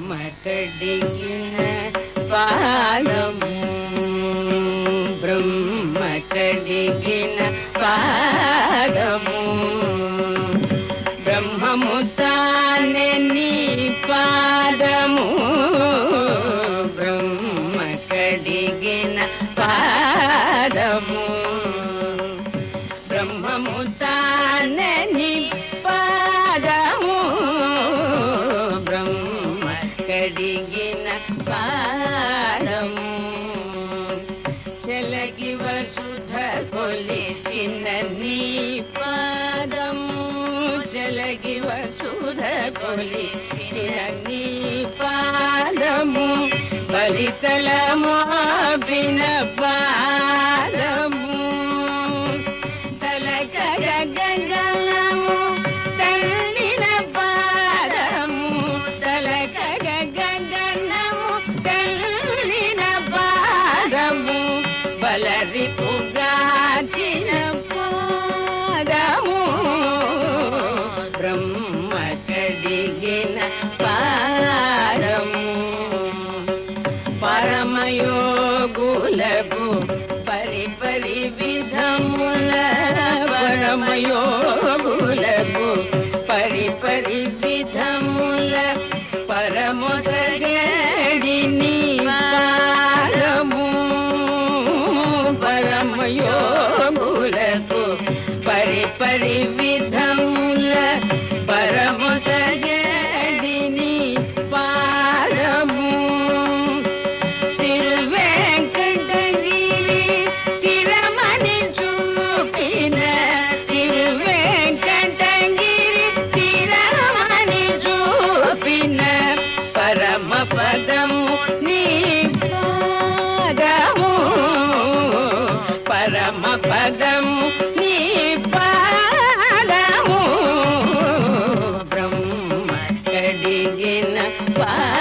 కడిగిన పాదము బ్రహ్మ కడిగిన పాదము బ్రహ్మము తానే నీ పాదము బ్రహ్మ కడిగిన పాదము బ్రహ్మము తానే నీ పాదము బ్రహ్మ కడిగిన పాదము చెలగి వసుధ కొలిచిన నీ పాదము చెలగి వసుధ కొలిచిన నీ పాదము బలితలము బిన పాదము తలకగ గగనము తల్లిన పాదము తలకగ గగనము తల్లిన పాదము బలరిపుగాచిన పాదము బ్రహ్మ కడిగిన పాదము పరమయోగులకు పరిపరి విధముల పరమయోగులకు పరిపరి విధముల పరమొసగడి నీ పాదము పరమయోగులకు పరిపరి విధముల పరమొసగడి నీ పాదము తిరువేంకటగిరి తిరమణి చూపిన తిరువేంకటగిరి తిరమణి చూపిన పరమ పదము నీ పాదము పరమ పదము నీ పాదము బ్రహ్మ కడిగిన